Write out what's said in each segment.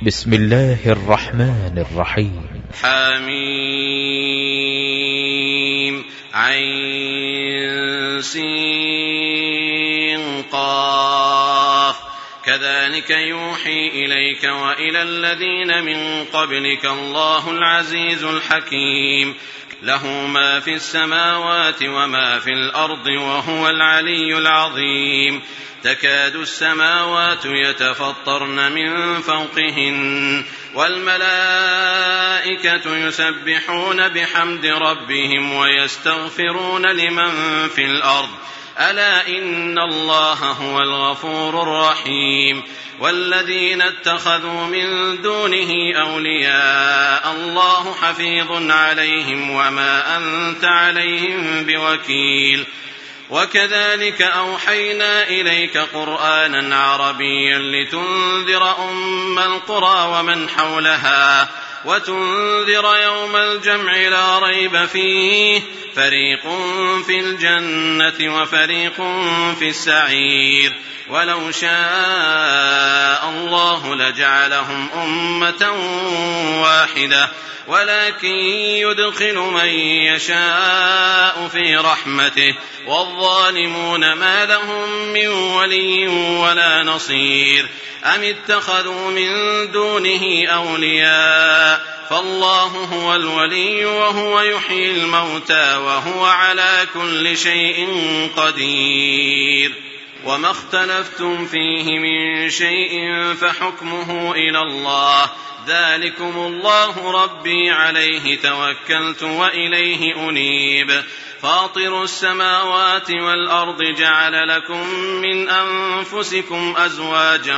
بسم الله الرحمن الرحيم. حميم عين سين قاف كذلك يوحي إليك وإلى الذين من قبلك الله العزيز الحكيم له ما في السماوات وما في الأرض وهو العلي العظيم تكاد السماوات يتفطرن من فوقهن والملائكة يسبحون بحمد ربهم ويستغفرون لمن في الأرض ألا إن الله هو الغفور الرحيم والذين اتخذوا من دونه أولياء الله حفيظ عليهم وما أنت عليهم بوكيل وكذلك أوحينا إليك قرآنا عربيا لتنذر أم القرى ومن حولها وتنذر يوم الجمع لا ريب فيه فريق في الجنة وفريق في السعير ولو شاء الله لجعلهم أمة واحدة ولكن يدخل من يشاء في رحمته والظالمون ما لهم من ولي ولا نصير أم اتخذوا من دونه أولياء فالله هو الولي وهو يحيي الموتى وهو على كل شيء قدير وما اختلفتم فيه من شيء فحكمه إلى الله ذلكم الله ربي عليه توكلت وإليه أنيب فاطر السماوات والأرض جعل لكم من أنفسكم أزواجا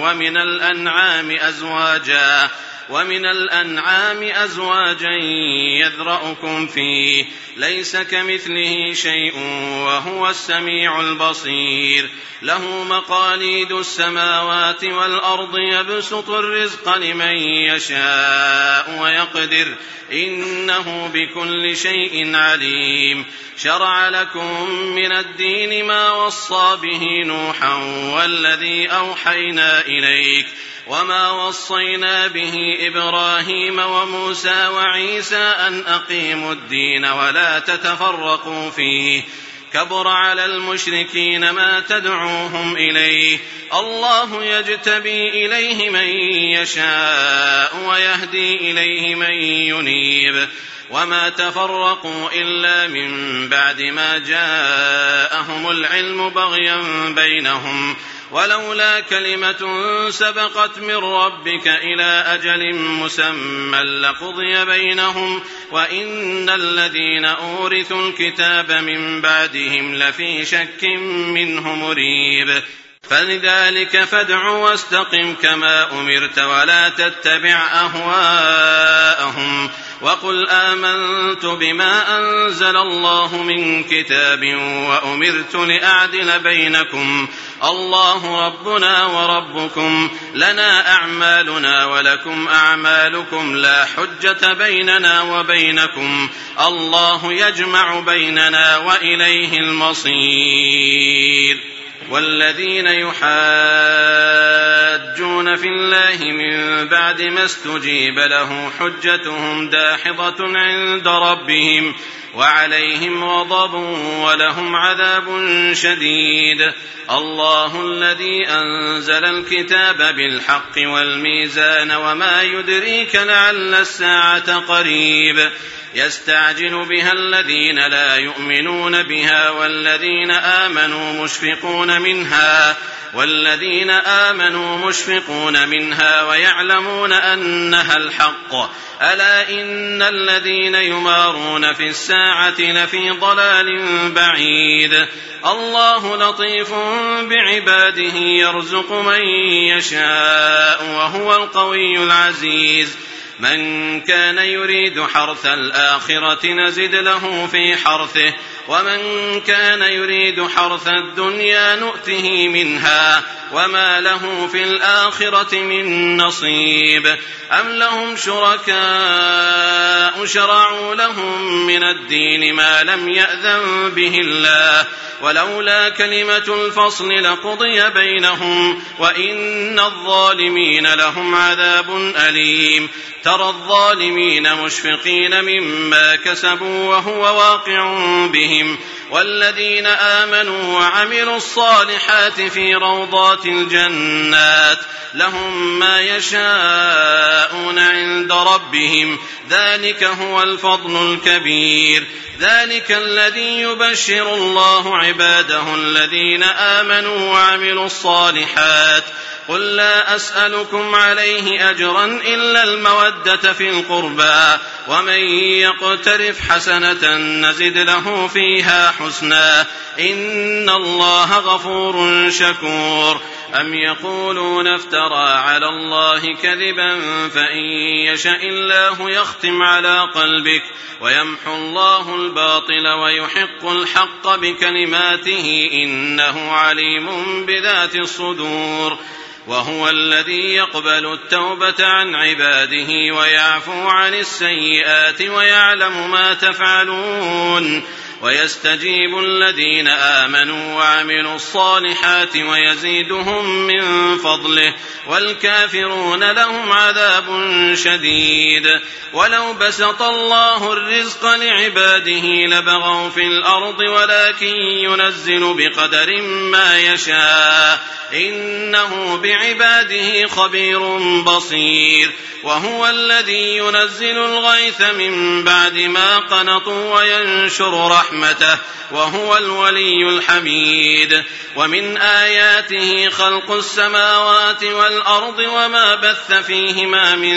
ومن الأنعام أزواجا يذرأكم فيه ليس كمثله شيء وهو السميع البصير له مقاليد السماوات والأرض يبسط الرزق لمن يشاء ويقدر إنه بكل شيء عليم شرع لكم من الدين ما وصى به نوحا والذي أوحينا إليك وما وصينا به إبراهيم وموسى وعيسى أن أقيموا الدين ولا تتفرقوا فيه كبر على المشركين ما تدعوهم إليه الله يجتبي إليه من يشاء ويهدي إليه من ينيب وما تفرقوا إلا من بعد ما جاءهم العلم بغيا بينهم ولولا كلمة سبقت من ربك إلى أجل مسمى لقضي بينهم وإن الذين أورثوا الكتاب من بعدهم لفي شك منه مريب فلذلك فادع واستقم كما أمرت ولا تتبع أهواءهم وقل آمنت بما أنزل الله من كتاب وأمرت لأعدل بينكم الله ربنا وربكم لنا أعمالنا ولكم أعمالكم لا حجة بيننا وبينكم الله يجمع بيننا وإليه المصير والذين يحاجون في الله من بعد ما استجيب له حجتهم داحضة عند ربهم وعليهم غضب ولهم عذاب شديد الله الذي أنزل الكتاب بالحق والميزان وما يدريك لعل الساعة قريب يستعجل بها الذين لا يؤمنون بها والذين آمنوا مشفقون منها ويعلمون أنها الحق ألا إن الذين يمارون في الساعة لفي ضلال بعيد الله لطيف بعباده يرزق من يشاء وهو القوي العزيز من كان يريد حرث الآخرة نزد له في حرثه ومن كان يريد حرث الدنيا نؤته منها وما له في الآخرة من نصيب أم لهم شركاء شرعوا لهم من الدين ما لم يأذن به الله ولولا كلمة الفصل لقضي بينهم وإن الظالمين لهم عذاب أليم ترى الظالمين مشفقين مما كسبوا وهو واقع بهم والذين آمنوا وعملوا الصالحات في روضات الجنات لهم ما يشاءون عند ربهم ذلك هو الفضل الكبير ذلك الذي يبشر الله عباده الذين آمنوا وعملوا الصالحات قل لا أسألكم عليه أجرا إلا المودة في القربى ومن يقترف حسنة نزد له فيها حسنا إن الله غفور شكور أم يقولون افترى على الله كذبا فإن يشاء الله يختم على قلبك ويمحو الله الباطل ويحق الحق بكلماته إنه عليم بذات الصدور وهو الذي يقبل التوبة عن عباده ويعفو عن السيئات ويعلم ما تفعلون ويستجيب الذين آمنوا وعملوا الصالحات ويزيدهم من فضله والكافرون لهم عذاب شديد ولو بسط الله الرزق لعباده لبغوا في الأرض ولكن ينزل بقدر ما يشاء إنه بعباده خبير بصير وهو الذي ينزل الغيث من بعد ما قنطوا وينشر رحمته وهو الولي الحميد ومن آياته خلق السماوات والأرض وما بث فيهما من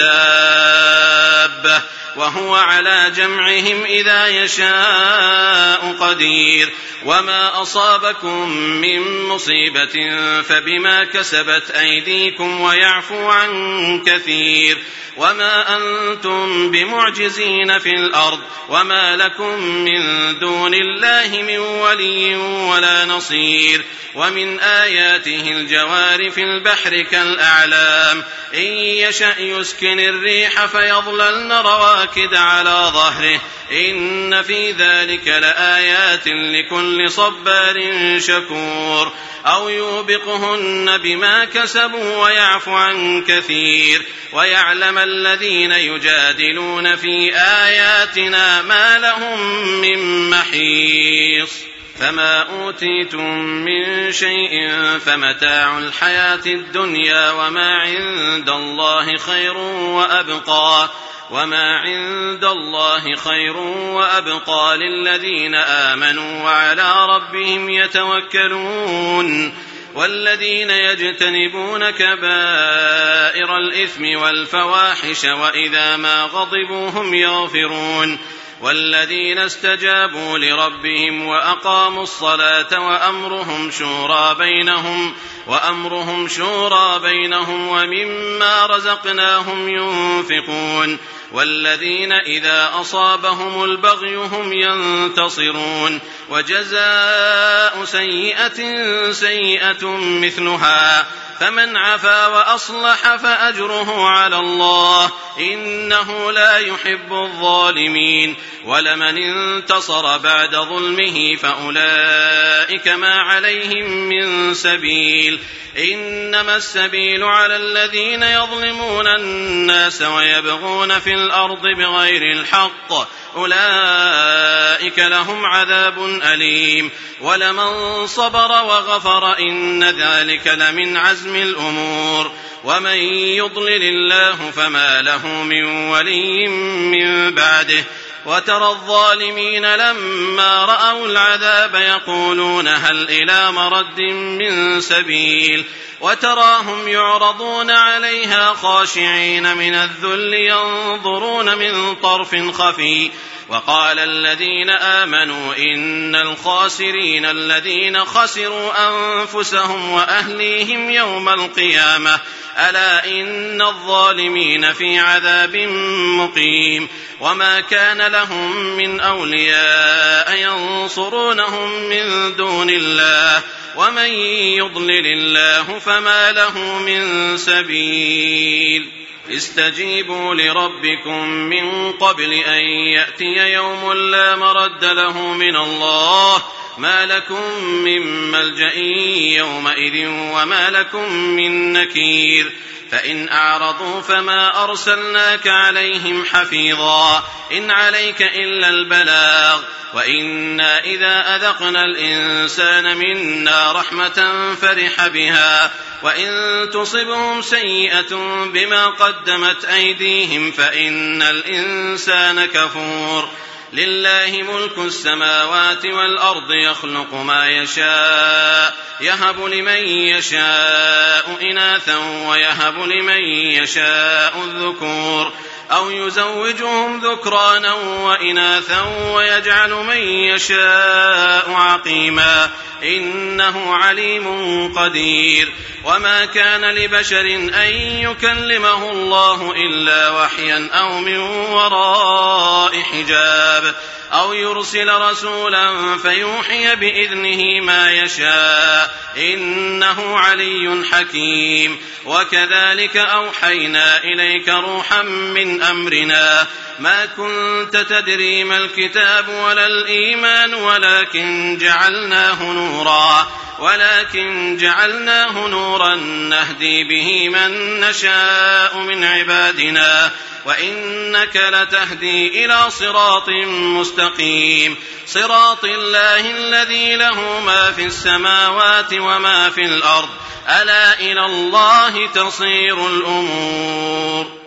دابة وهو على جمعهم إذا يشاء قدير وما أصابكم من مصيبة فبما كسبت أيديكم ويعفو عن كثير وما أنتم بمعجزين في الأرض وما لكم من دون الله من ولي ولا نصير ومن آياته الجوار في البحر كالأعلام إن يشأ يسكن الريح فيظللن رواكد على ظهره إن في ذلك لآيات لكل صبار شكور أو يوبقهن بما كسبوا ويعفو عن كثير ويعلم الذين يجادلون في آياتنا ما لهم من محيص فما أوتيتم من شيء فمتاع الحياة الدنيا وما عند الله خير وأبقى للذين آمنوا وعلى ربهم يتوكلون والذين يجتنبون كبائر الإثم والفواحش وإذا ما غضبوا هم يغفرون والذين استجابوا لربهم وأقاموا الصلاة وأمرهم شورى بينهم ومما رزقناهم ينفقون والذين إذا أصابهم البغي هم ينتصرون وجزاء سيئة مثلها فمن عفا وأصلح فأجره على الله إنه لا يحب الظالمين ولمن انتصر بعد ظلمه فأولئك ما عليهم من سبيل إنما السبيل على الذين يظلمون الناس ويبغون في الأرض بغير الحق أولئك لهم عذاب أليم ولمن صبر وغفر إن ذلك لمن عزم الأمور ومن يضلل الله فما له من ولي من بعده وترى الظالمين لما رأوا العذاب يقولون هل إلى مرد من سبيل وتراهم يعرضون عليها خاشعين من الذل ينظرون من طرف خفي وقال الذين آمنوا إن الخاسرين الذين خسروا أنفسهم وأهليهم يوم القيامة ألا إن الظالمين في عذاب مقيم وما كان لهم من أولياء ينصرونهم من دون الله ومن يضلل الله فما له من سبيل استجيبوا لربكم من قبل أن يأتي يوم لا مرد له من الله ما لكم من ملجأ يومئذ وما لكم من نكير فإن أعرضوا فما أرسلناك عليهم حفيظا إن عليك إلا البلاغ وإنا إذا أذقنا الإنسان منا رحمة فرح بها وإن تصبهم سيئة بما قدمت أيديهم فإن الإنسان كفور لله ملك السماوات والأرض يخلق ما يشاء يهب لمن يشاء إناثا ويهب لمن يشاء الذكور أو يزوجهم ذكرانا وإناثا ويجعل من يشاء عقيما إنه عليم قدير وما كان لبشر أن يكلمه الله إلا وحيا أو من وراء حجاب أو يرسل رسولا فيوحي بإذنه ما يشاء إنه علي حكيم وكذلك أوحينا إليك روحا من أمرنا ما كنت تدري ما الكتاب ولا الإيمان ولكن جعلناه نورا نهدي به من نشاء من عبادنا وإنك لتهدي إلى صراط مستقيم صراط الله الذي له ما في السماوات وما في الأرض ألا إلى الله تصير الأمور